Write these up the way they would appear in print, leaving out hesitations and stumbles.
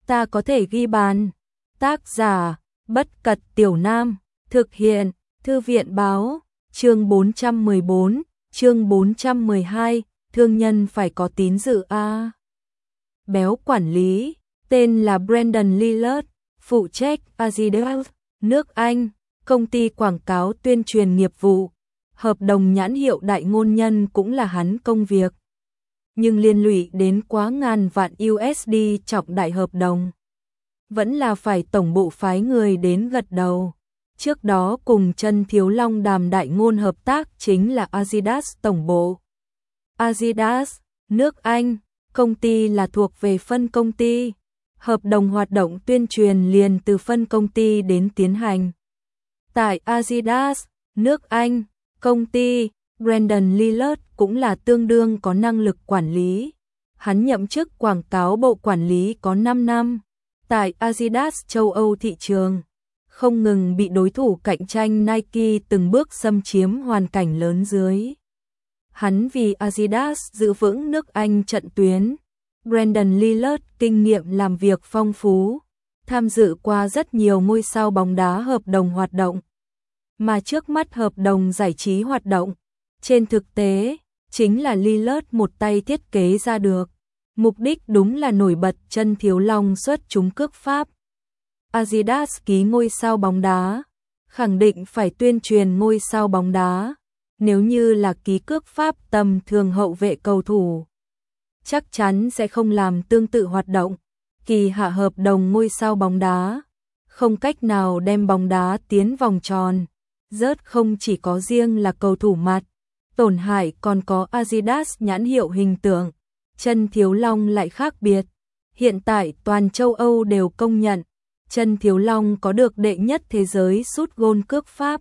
ta có thể ghi bàn. Tác giả, Bất Cật Tiểu Nam, thực hiện, Thư viện báo, chương 414, chương 412, thương nhân phải có tín dự a. Béo quản lý, tên là Brandon Lillard, phụ trách Adidas, nước Anh, công ty quảng cáo tuyên truyền nghiệp vụ. Hợp đồng nhãn hiệu đại ngôn nhân cũng là hắn công việc. Nhưng liên lụy đến quá ngàn vạn USD trọng đại hợp đồng. Vẫn là phải tổng bộ phái người đến gật đầu. Trước đó cùng Trân Thiếu Long đàm đại ngôn hợp tác chính là Adidas tổng bộ. Adidas, nước Anh, công ty là thuộc về phân công ty. Hợp đồng hoạt động tuyên truyền liền từ phân công ty đến tiến hành. Tại Adidas, nước Anh, công ty, Brandon Lillard cũng là tương đương có năng lực quản lý. Hắn nhậm chức quảng cáo bộ quản lý có 5 năm. Tại Adidas châu Âu thị trường, không ngừng bị đối thủ cạnh tranh Nike từng bước xâm chiếm hoàn cảnh lớn dưới. Hắn vì Adidas giữ vững nước Anh trận tuyến. Brandon Lillard kinh nghiệm làm việc phong phú, tham dự qua rất nhiều ngôi sao bóng đá hợp đồng hoạt động. Mà trước mắt hợp đồng giải trí hoạt động, trên thực tế, chính là Lillard một tay thiết kế ra được. Mục đích đúng là nổi bật Trân Thiếu Long xuất chúng cước pháp. Adidas ký ngôi sao bóng đá, khẳng định phải tuyên truyền ngôi sao bóng đá. Nếu như là ký cước pháp tầm thường hậu vệ cầu thủ, chắc chắn sẽ không làm tương tự hoạt động. Kỳ hạ hợp đồng ngôi sao bóng đá, không cách nào đem bóng đá tiến vòng tròn. Rớt không chỉ có riêng là cầu thủ mặt, tổn hại còn có Adidas nhãn hiệu hình tượng. Trân Thiếu Long lại khác biệt. Hiện tại toàn châu Âu đều công nhận Trân Thiếu Long có được đệ nhất thế giới sút gôn cước pháp.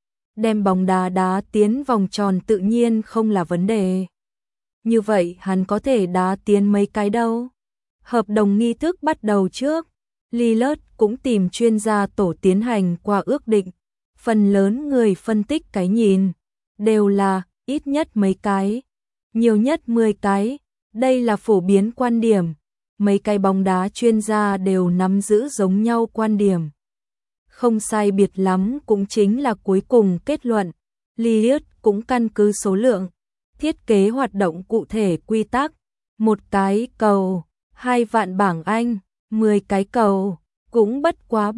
Đem bóng đá đá tiến vòng tròn tự nhiên không là vấn đề. Như vậy hắn có thể đá tiến mấy cái đâu. Hợp đồng nghi thức bắt đầu trước, Lillard cũng tìm chuyên gia tổ tiến hành qua ước định. Phần lớn người phân tích cái nhìn đều là ít nhất mấy cái, nhiều nhất 10 cái. Đây là phổ biến quan điểm. Mấy cái bóng đá chuyên gia đều nắm giữ giống nhau quan điểm. Không sai biệt lắm cũng chính là cuối cùng kết luận. Lillard cũng căn cứ số lượng, thiết kế hoạt động cụ thể quy tắc. 1 cái cầu, 2 vạn bảng Anh, 10 cái cầu, cũng bất quá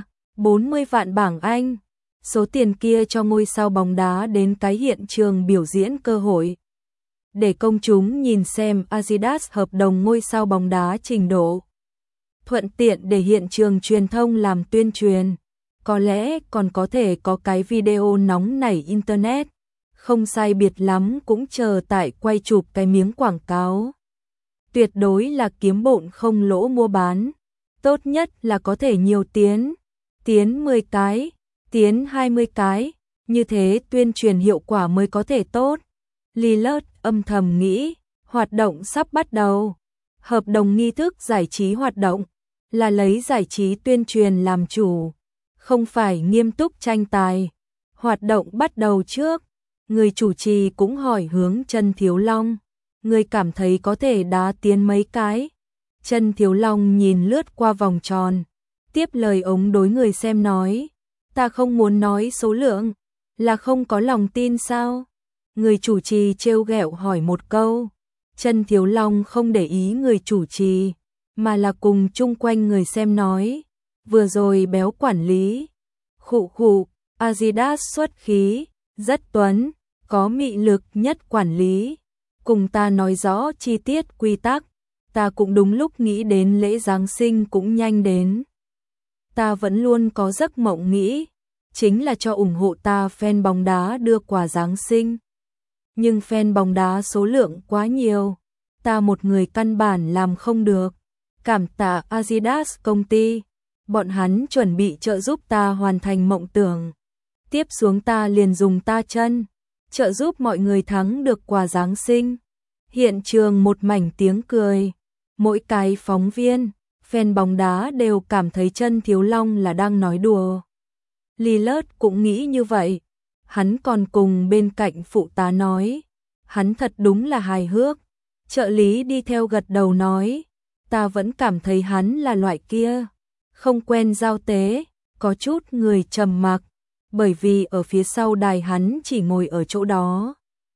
40 vạn bảng Anh. Số tiền kia cho ngôi sao bóng đá đến cái hiện trường biểu diễn cơ hội. Để công chúng nhìn xem Adidas hợp đồng ngôi sao bóng đá trình độ. Thuận tiện để hiện trường truyền thông làm tuyên truyền. Có lẽ còn có thể có cái video nóng nảy internet. Không sai biệt lắm cũng chờ tại quay chụp cái miếng quảng cáo. Tuyệt đối là kiếm bộn không lỗ mua bán. Tốt nhất là có thể nhiều tiến 10 cái, tiến 20 cái. Như thế tuyên truyền hiệu quả mới có thể tốt. Lillard âm thầm nghĩ, hoạt động sắp bắt đầu. Hợp đồng nghi thức giải trí hoạt động là lấy giải trí tuyên truyền làm chủ, không phải nghiêm túc tranh tài. Hoạt động bắt đầu trước, người chủ trì cũng hỏi hướng Trân Thiếu Long, người cảm thấy có thể đá tiến mấy cái. Trân Thiếu Long nhìn lướt qua vòng tròn, tiếp lời ống đối người xem nói, ta không muốn nói số lượng, là không có lòng tin sao? Người chủ trì trêu ghẹo hỏi một câu. Trân Thiếu Long không để ý người chủ trì, mà là cùng chung quanh người xem nói. Vừa rồi béo quản lý. Khụ khụ, Adidas xuất khí, rất tuấn, có mị lực nhất quản lý. Cùng ta nói rõ chi tiết quy tắc. Ta cũng đúng lúc nghĩ đến lễ Giáng sinh cũng nhanh đến. Ta vẫn luôn có giấc mộng nghĩ, chính là cho ủng hộ ta fan bóng đá đưa quà Giáng sinh. Nhưng fan bóng đá số lượng quá nhiều, ta một người căn bản làm không được. Cảm tạ Adidas công ty, bọn hắn chuẩn bị trợ giúp ta hoàn thành mộng tưởng. Tiếp xuống ta liền dùng ta chân, trợ giúp mọi người thắng được quà Giáng sinh. Hiện trường một mảnh tiếng cười, mỗi cái phóng viên, fan bóng đá đều cảm thấy Trân Thiếu Long là đang nói đùa. Lillard cũng nghĩ như vậy. Hắn còn cùng bên cạnh phụ tá nói, hắn thật đúng là hài hước. Trợ lý đi theo gật đầu nói, ta vẫn cảm thấy hắn là loại kia, không quen giao tế, có chút người trầm mặc, bởi vì ở phía sau đài hắn chỉ ngồi ở chỗ đó.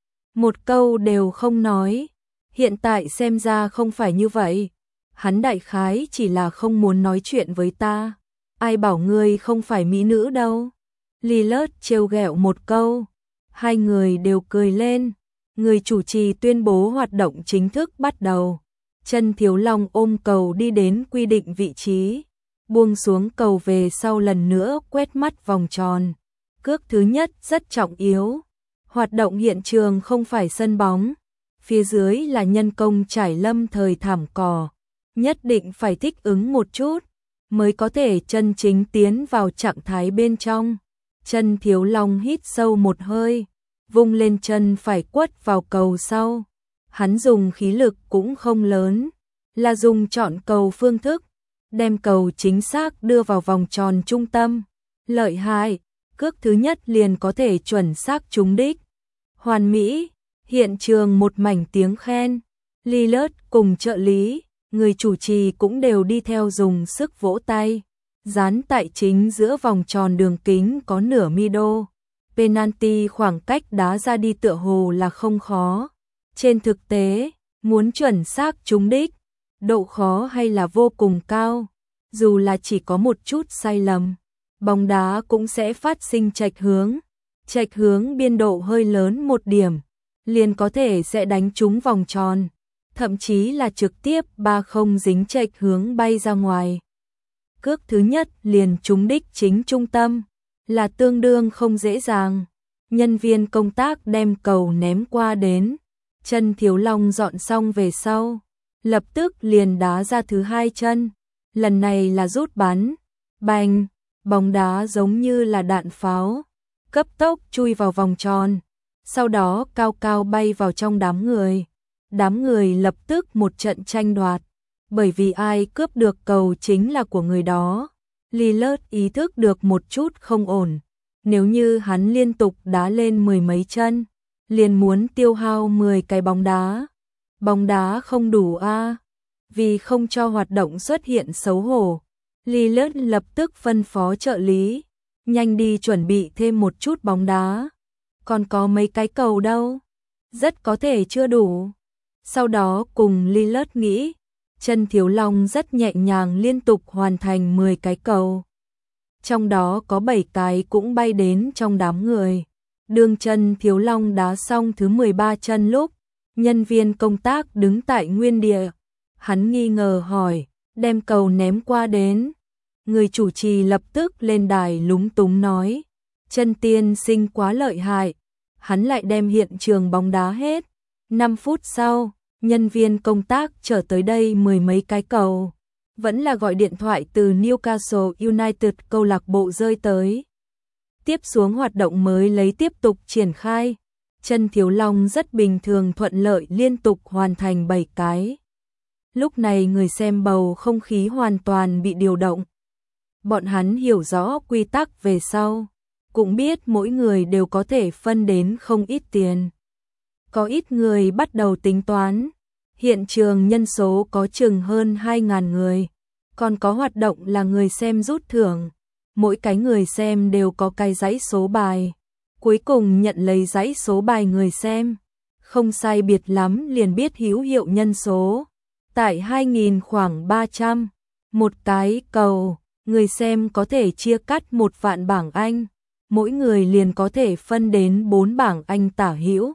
Một câu đều không nói, hiện tại xem ra không phải như vậy, hắn đại khái chỉ là không muốn nói chuyện với ta, ai bảo ngươi không phải mỹ nữ đâu. Lilith trêu ghẹo một câu, hai người đều cười lên, người chủ trì tuyên bố hoạt động chính thức bắt đầu. Chân Thiếu Long ôm cầu đi đến quy định vị trí, buông xuống cầu về sau lần nữa quét mắt vòng tròn. Cước thứ nhất rất trọng yếu, hoạt động hiện trường không phải sân bóng, phía dưới là nhân công trải lâm thời thảm cỏ, nhất định phải thích ứng một chút, mới có thể chân chính tiến vào trạng thái bên trong. Chân Thiếu Long hít sâu một hơi, vung lên chân phải quất vào cầu sau. Hắn dùng khí lực cũng không lớn, là dùng chọn cầu phương thức, đem cầu chính xác đưa vào vòng tròn trung tâm. Lợi hại, cước thứ nhất liền có thể chuẩn xác trúng đích. Hoàn mỹ, hiện trường một mảnh tiếng khen. Lilith cùng trợ lý, người chủ trì cũng đều đi theo dùng sức vỗ tay. Dán tại chính giữa vòng tròn đường kính có nửa mi đô. Penalty khoảng cách đá ra đi tựa hồ là không khó. Trên thực tế, muốn chuẩn xác trúng đích, độ khó hay là vô cùng cao. Dù là chỉ có một chút sai lầm, bóng đá cũng sẽ phát sinh chệch hướng. Chệch hướng biên độ hơi lớn một điểm, liền có thể sẽ đánh trúng vòng tròn, thậm chí là trực tiếp ba không dính chệch hướng bay ra ngoài. Cước thứ nhất liền trúng đích chính trung tâm, là tương đương không dễ dàng. Nhân viên công tác đem cầu ném qua đến, Chân Thiếu Long dọn xong về sau, lập tức liền đá ra thứ hai chân. Lần này là rút bắn, bành, bóng đá giống như là đạn pháo, cấp tốc chui vào vòng tròn, sau đó cao cao bay vào trong đám người. Đám người lập tức một trận tranh đoạt, bởi vì ai cướp được cầu chính là của người đó. Lilith ý thức được một chút không ổn, nếu như hắn liên tục đá lên mười mấy chân, liền muốn tiêu hao 10 cái bóng đá. Bóng đá không đủ a. Vì không cho hoạt động xuất hiện xấu hổ, Lilith lập tức phân phó trợ lý, nhanh đi chuẩn bị thêm một chút bóng đá. Còn có mấy cái cầu đâu? Rất có thể chưa đủ. Sau đó cùng Lilith nghĩ, Chân Thiếu Long rất nhẹ nhàng liên tục hoàn thành 10 cái cầu. Trong đó có 7 cái cũng bay đến trong đám người. Đương Chân Thiếu Long đá xong thứ 13 chân lúc, nhân viên công tác đứng tại nguyên địa. Hắn nghi ngờ hỏi, đem cầu ném qua đến. Người chủ trì lập tức lên đài lúng túng nói, Chân tiên sinh quá lợi hại. Hắn lại đem hiện trường bóng đá hết. 5 phút sau, nhân viên công tác trở tới đây mười mấy cái cầu. Vẫn là gọi điện thoại từ Newcastle United câu lạc bộ rơi tới. Tiếp xuống hoạt động mới lấy tiếp tục triển khai. Chân Thiếu Long rất bình thường thuận lợi liên tục hoàn thành 7 cái. Lúc này người xem bầu không khí hoàn toàn bị điều động. Bọn hắn hiểu rõ quy tắc về sau, cũng biết mỗi người đều có thể phân đến không ít tiền. Có ít người bắt đầu tính toán, hiện trường nhân số có chừng hơn 2.000 người, còn có hoạt động là người xem rút thưởng. Mỗi cái người xem đều có cái dãy số bài, cuối cùng nhận lấy dãy số bài người xem. Không sai biệt lắm liền biết hữu hiệu nhân số. Tại 2.000 khoảng 300, một cái cầu, người xem có thể chia cắt 1 vạn bảng Anh, mỗi người liền có thể phân đến 4 bảng Anh tả hữu.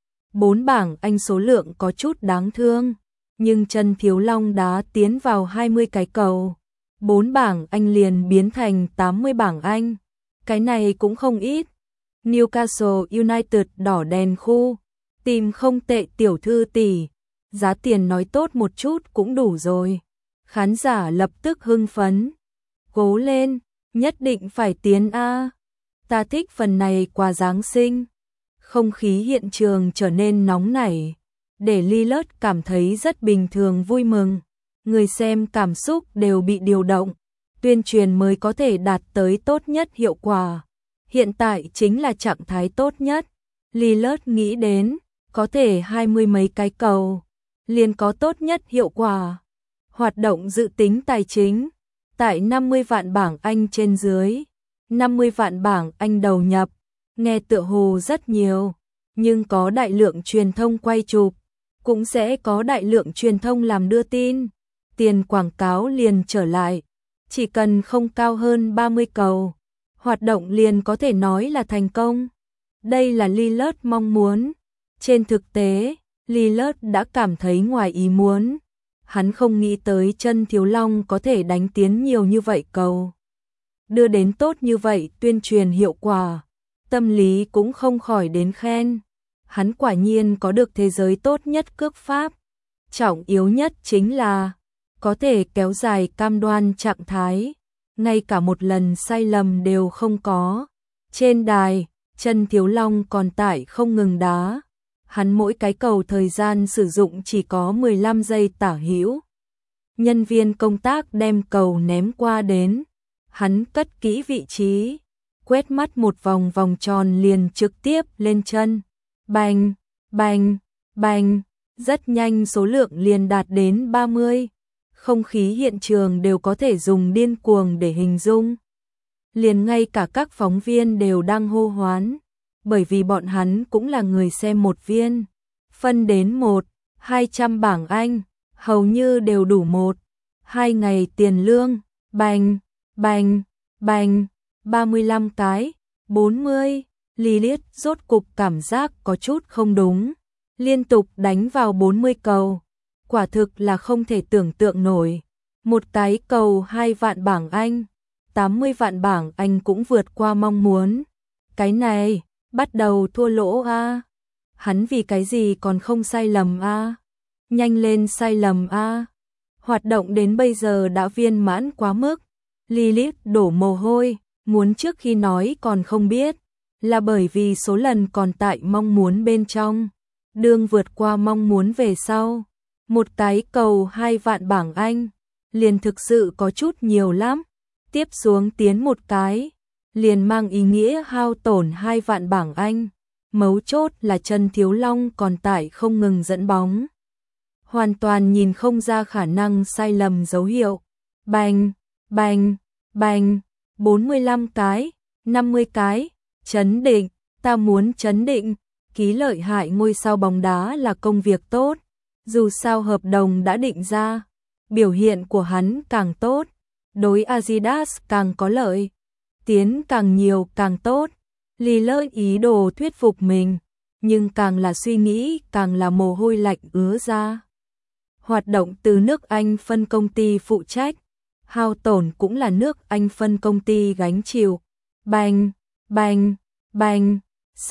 4 bảng Anh số lượng có chút đáng thương, nhưng Chân Thiếu Long đá tiến vào 20 cái cầu, 4 bảng Anh liền biến thành 80 bảng Anh. Cái này cũng không ít. Newcastle United đỏ đèn khu, tìm không tệ tiểu thư tỷ, giá tiền nói tốt một chút cũng đủ rồi. Khán giả lập tức hưng phấn. Cố lên, nhất định phải tiến a. Ta thích phần này quà Giáng sinh. Không khí hiện trường trở nên nóng nảy, để Lilith cảm thấy rất bình thường vui mừng. Người xem cảm xúc đều bị điều động, tuyên truyền mới có thể đạt tới tốt nhất hiệu quả. Hiện tại chính là trạng thái tốt nhất. Lilith nghĩ đến, có thể 20 mấy cái cầu, liền có tốt nhất hiệu quả. Hoạt động dự tính tài chính, tại 50 vạn bảng Anh trên dưới, 50 vạn bảng Anh đầu nhập, nghe tựa hồ rất nhiều, nhưng có đại lượng truyền thông quay chụp, cũng sẽ có đại lượng truyền thông làm đưa tin, tiền quảng cáo liền trở lại, chỉ cần không cao hơn 30 cầu, hoạt động liền có thể nói là thành công. Đây là Lilith mong muốn. Trên thực tế, Lilith đã cảm thấy ngoài ý muốn. Hắn không nghĩ tới Chân Thiếu Long có thể đánh tiến nhiều như vậy cầu. Đưa đến tốt như vậy tuyên truyền hiệu quả. Tâm lý cũng không khỏi đến khen. Hắn quả nhiên có được thế giới tốt nhất cước pháp. Trọng yếu nhất chính là có thể kéo dài cam đoan trạng thái. Ngay cả một lần sai lầm đều không có. Trên đài, Chân Thiếu Long còn tải không ngừng đá. Hắn mỗi cái cầu thời gian sử dụng chỉ có 15 giây tả hữu. Nhân viên công tác đem cầu ném qua đến. Hắn cất kỹ vị trí, quét mắt một vòng vòng tròn liền trực tiếp lên chân. Bành, bành, bành, rất nhanh số lượng liền đạt đến 30. Không khí hiện trường đều có thể dùng điên cuồng để hình dung. Liền ngay cả các phóng viên đều đang hô hoán, bởi vì bọn hắn cũng là người xem một viên. Phân đến 1-200 bảng Anh, hầu như đều đủ 1-2 ngày tiền lương. Bành, bành, bành, 35 cái, 40. Lilith rốt cục cảm giác có chút không đúng. Liên tục đánh vào 40 cầu. Quả thực là không thể tưởng tượng nổi. Một cái cầu 2 vạn bảng Anh, 80 vạn bảng Anh cũng vượt qua mong muốn. Cái này, bắt đầu thua lỗ a. Hắn vì cái gì còn không sai lầm a? Nhanh lên sai lầm a. Hoạt động đến bây giờ đã viên mãn quá mức. Lilith đổ mồ hôi, muốn trước khi nói còn không biết, là bởi vì số lần còn tại mong muốn bên trong. Đương vượt qua mong muốn về sau, một cái cầu 2 vạn bảng Anh, liền thực sự có chút nhiều lắm. Tiếp xuống tiến một cái, liền mang ý nghĩa hao tổn 2 vạn bảng Anh. Mấu chốt là Chân Thiếu Long còn tải không ngừng dẫn bóng. Hoàn toàn nhìn không ra khả năng sai lầm dấu hiệu. Bành, bành, bành, 45 cái, 50 cái, chấn định, ta muốn chấn định, ký lợi hại ngôi sao bóng đá là công việc tốt. Dù sao hợp đồng đã định ra, biểu hiện của hắn càng tốt, đối Adidas càng có lợi, tiến càng nhiều càng tốt. Lilith ý đồ thuyết phục mình, nhưng càng là suy nghĩ càng là mồ hôi lạnh ứa ra. Hoạt động từ nước Anh phân công ty phụ trách, hao tổn cũng là nước Anh phân công ty gánh chịu. Bành, bành, bành,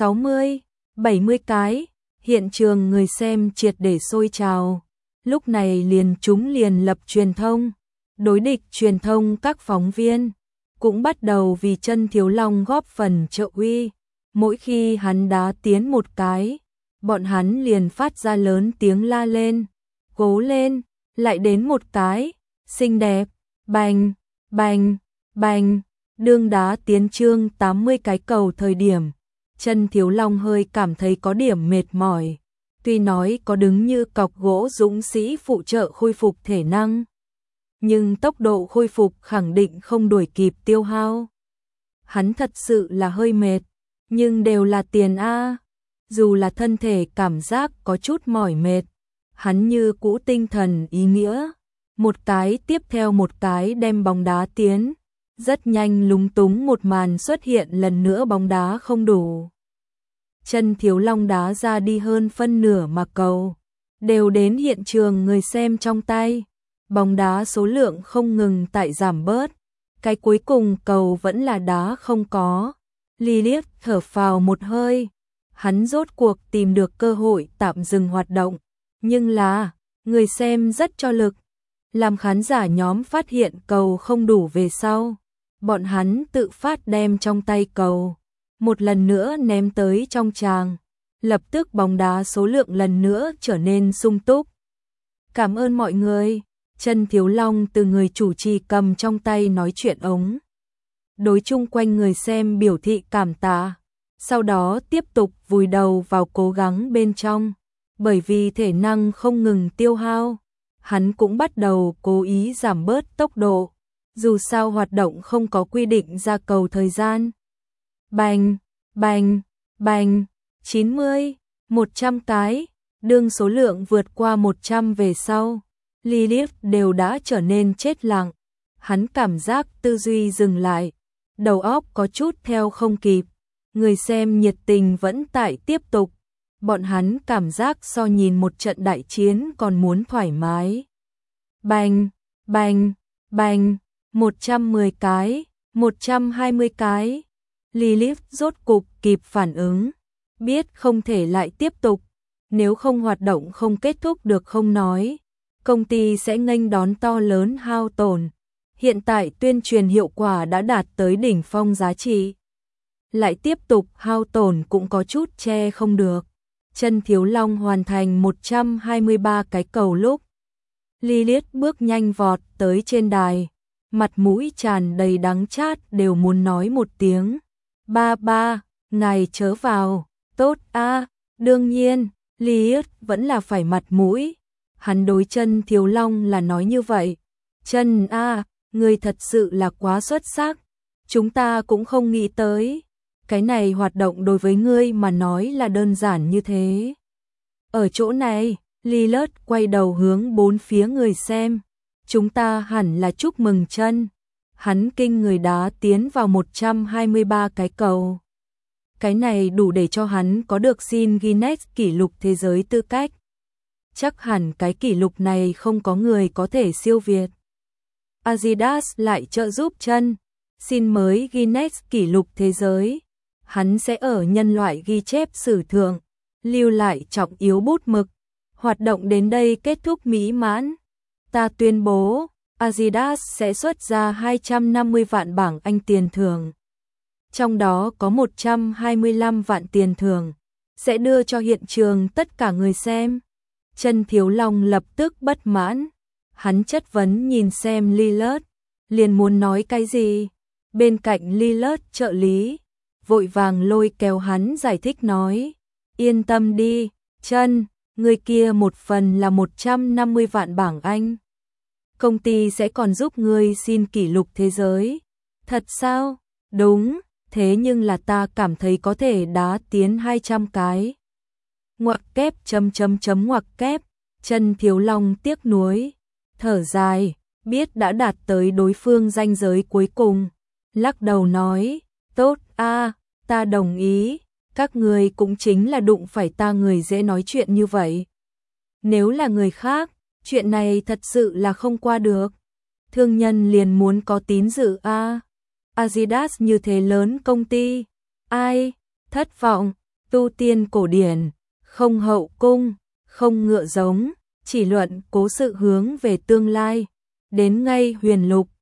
60, 70 cái, hiện trường người xem triệt để sôi trào. Lúc này chúng liền lập truyền thông, đối địch truyền thông các phóng viên cũng bắt đầu vì Chân Thiếu Long góp phần trợ uy. Mỗi khi hắn đá tiến một cái, bọn hắn liền phát ra lớn tiếng la lên, cố lên, lại đến một cái, xinh đẹp, bành, bành, bành. Đương đá tiến chương 80 cái cầu thời điểm, Chân Thiếu Long hơi cảm thấy có điểm mệt mỏi. Tuy nói có đứng như cọc gỗ dũng sĩ phụ trợ khôi phục thể năng, nhưng tốc độ khôi phục khẳng định không đuổi kịp tiêu hao. Hắn thật sự là hơi mệt, nhưng đều là tiền a. Dù là thân thể cảm giác có chút mỏi mệt, hắn như cũ tinh thần ý nghĩa, một cái tiếp theo một cái đem bóng đá tiến. Rất nhanh lúng túng một màn xuất hiện lần nữa, bóng đá không đủ. Chân Thiếu Long đá ra đi hơn phân nửa mà cầu đều đến hiện trường người xem trong tay. Bóng đá số lượng không ngừng tại giảm bớt. Cái cuối cùng cầu vẫn là đá không có. Lilith thở phào một hơi. Hắn rốt cuộc tìm được cơ hội tạm dừng hoạt động. Nhưng là, người xem rất cho lực. Làm khán giả nhóm phát hiện cầu không đủ về sau. Bọn hắn tự phát đem trong tay cầu một lần nữa ném tới trong tràng. Lập tức bóng đá số lượng lần nữa trở nên sung túc. Cảm ơn mọi người. Chân Thiếu Long từ người chủ trì cầm trong tay nói chuyện ống. Đối chung quanh người xem biểu thị cảm tạ. Sau đó tiếp tục vùi đầu vào cố gắng bên trong. Bởi vì thể năng không ngừng tiêu hao, hắn cũng bắt đầu cố ý giảm bớt tốc độ, dù sao hoạt động không có quy định ra cầu thời gian. Bành, bành, bành, 90, 100 cái, đương số lượng vượt qua 100 về sau, Lilith đều đã trở nên chết lặng. Hắn cảm giác tư duy dừng lại, đầu óc có chút theo không kịp. Người xem nhiệt tình vẫn tại tiếp tục. Bọn hắn cảm giác so nhìn một trận đại chiến còn muốn thoải mái. Bành, bành, bành, 110 cái, 120 cái. Lilith rốt cục kịp phản ứng, biết không thể lại tiếp tục, nếu không hoạt động không kết thúc được không nói, công ty sẽ nghênh đón to lớn hao tổn. Hiện tại tuyên truyền hiệu quả đã đạt tới đỉnh phong giá trị, lại tiếp tục hao tổn cũng có chút che không được. Chân Thiếu Long hoàn thành 123 cái cầu lúc Lilith bước nhanh vọt tới trên đài, mặt mũi tràn đầy đắng chát đều muốn nói một tiếng. Ba ba, ngài chớ vào, tốt a. Đương nhiên, Lilith vẫn là phải mặt mũi. Hắn đối Chân Thiếu Long là nói như vậy. Chân a, người thật sự là quá xuất sắc. Chúng ta cũng không nghĩ tới. Cái này hoạt động đối với ngươi mà nói là đơn giản như thế. Ở chỗ này, Lilith quay đầu hướng bốn phía người xem. Chúng ta hẳn là chúc mừng Chân. Hắn kinh người đá tiến vào 123 cái cầu. Cái này đủ để cho hắn có được xin Guinness kỷ lục thế giới tư cách. Chắc hẳn cái kỷ lục này không có người có thể siêu việt. Adidas lại trợ giúp Chân xin mới Guinness kỷ lục thế giới. Hắn sẽ ở nhân loại ghi chép sử thượng lưu lại trọng yếu bút mực. Hoạt động đến đây kết thúc mỹ mãn. Ta tuyên bố Adidas sẽ xuất ra 250 vạn bảng Anh tiền thưởng. Trong đó có 125 vạn tiền thưởng, sẽ đưa cho hiện trường tất cả người xem. Chân Thiếu Long lập tức bất mãn. Hắn chất vấn nhìn xem Lilith, liền muốn nói cái gì. Bên cạnh Lilith trợ lý, vội vàng lôi kéo hắn giải thích nói. Yên tâm đi, Chân, người kia một phần là 150 vạn bảng Anh. Công ty sẽ còn giúp ngươi xin kỷ lục thế giới. Thật sao? Đúng, thế nhưng là ta cảm thấy có thể đá tiến 200 cái. Ngoặc kép ngoặc kép. Chân Thiếu Long tiếc nuối, thở dài, biết đã đạt tới đối phương ranh giới cuối cùng, lắc đầu nói, tốt a, ta đồng ý, các người cũng chính là đụng phải ta người dễ nói chuyện như vậy. Nếu là người khác, chuyện này thật sự là không qua được. Thương nhân liền muốn có tín dự a. Adidas như thế lớn công ty, ai thất vọng, tu tiên cổ điển, không hậu cung, không ngựa giống, chỉ luận cố sự hướng về tương lai, đến ngay huyền lục.